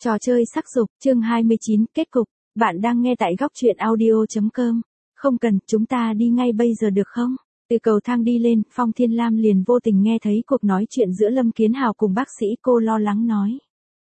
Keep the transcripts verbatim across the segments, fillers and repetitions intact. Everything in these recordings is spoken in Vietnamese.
Trò chơi sắc dục, chương hai mươi chín, kết cục. Bạn đang nghe tại góc truyện audio chấm com. Không cần, chúng ta đi ngay bây giờ được không? Từ cầu thang đi lên, Phong Thiên Lam liền vô tình nghe thấy cuộc nói chuyện giữa Lâm Kiến Hào cùng bác sĩ, cô lo lắng nói.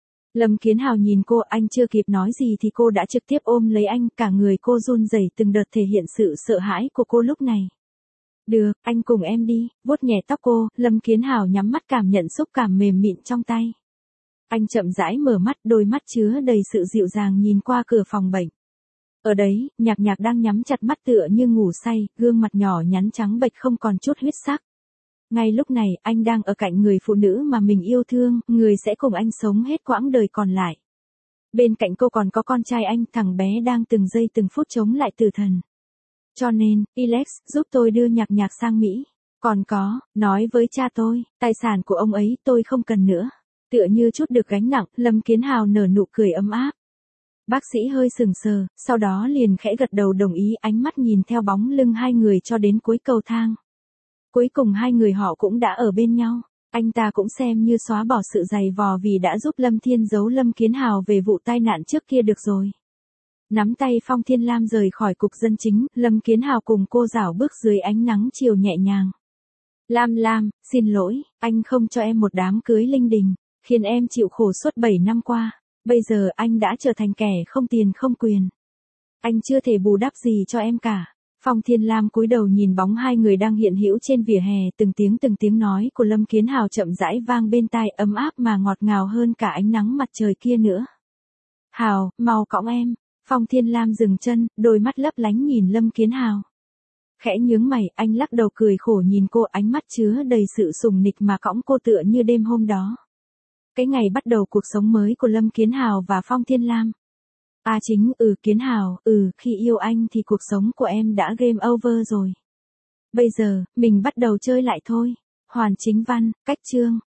Lâm Kiến Hào nhìn cô, anh chưa kịp nói gì thì cô đã trực tiếp ôm lấy anh, cả người cô run rẩy từng đợt thể hiện sự sợ hãi của cô lúc này. Được, anh cùng em đi, vuốt nhẹ tóc cô, Lâm Kiến Hào nhắm mắt cảm nhận xúc cảm mềm mịn trong tay. Anh chậm rãi mở mắt, đôi mắt chứa đầy sự dịu dàng nhìn qua cửa phòng bệnh. Ở đấy, Nhạc Nhạc đang nhắm chặt mắt tựa như ngủ say, gương mặt nhỏ nhắn trắng bệch không còn chút huyết sắc. Ngay lúc này, anh đang ở cạnh người phụ nữ mà mình yêu thương, người sẽ cùng anh sống hết quãng đời còn lại. Bên cạnh cô còn có con trai anh, thằng bé đang từng giây từng phút chống lại tử thần. Cho nên, Alex, giúp tôi đưa Nhạc Nhạc sang Mỹ. Còn có, nói với cha tôi, tài sản của ông ấy tôi không cần nữa. Tựa như chút được gánh nặng, Lâm Kiến Hào nở nụ cười ấm áp. Bác sĩ hơi sừng sờ, sau đó liền khẽ gật đầu đồng ý, ánh mắt nhìn theo bóng lưng hai người cho đến cuối cầu thang. Cuối cùng hai người họ cũng đã ở bên nhau, anh ta cũng xem như xóa bỏ sự dày vò vì đã giúp Lâm Thiên giấu Lâm Kiến Hào về vụ tai nạn trước kia được rồi. Nắm tay Phong Thiên Lam rời khỏi cục dân chính, Lâm Kiến Hào cùng cô rảo bước dưới ánh nắng chiều nhẹ nhàng. Lam Lam, xin lỗi, anh không cho em một đám cưới linh đình, khiến em chịu khổ suốt bảy năm qua, bây giờ anh đã trở thành kẻ không tiền không quyền. Anh chưa thể bù đắp gì cho em cả. Phong Thiên Lam cúi đầu nhìn bóng hai người đang hiện hữu trên vỉa hè, từng tiếng từng tiếng nói của Lâm Kiến Hào chậm rãi vang bên tai, ấm áp mà ngọt ngào hơn cả ánh nắng mặt trời kia nữa. Hào, mau cõng em. Phong Thiên Lam dừng chân, đôi mắt lấp lánh nhìn Lâm Kiến Hào. Khẽ nhướng mày, anh lắc đầu cười khổ nhìn cô, ánh mắt chứa đầy sự sùng nịch mà cõng cô tựa như đêm hôm đó. Cái ngày bắt đầu cuộc sống mới của Lâm Kiến Hào và Phong Thiên Lam. À chính, ừ Kiến Hào, ừ, khi yêu anh thì cuộc sống của em đã game over rồi. Bây giờ, mình bắt đầu chơi lại thôi. Hoàn Chính Văn, cách chương.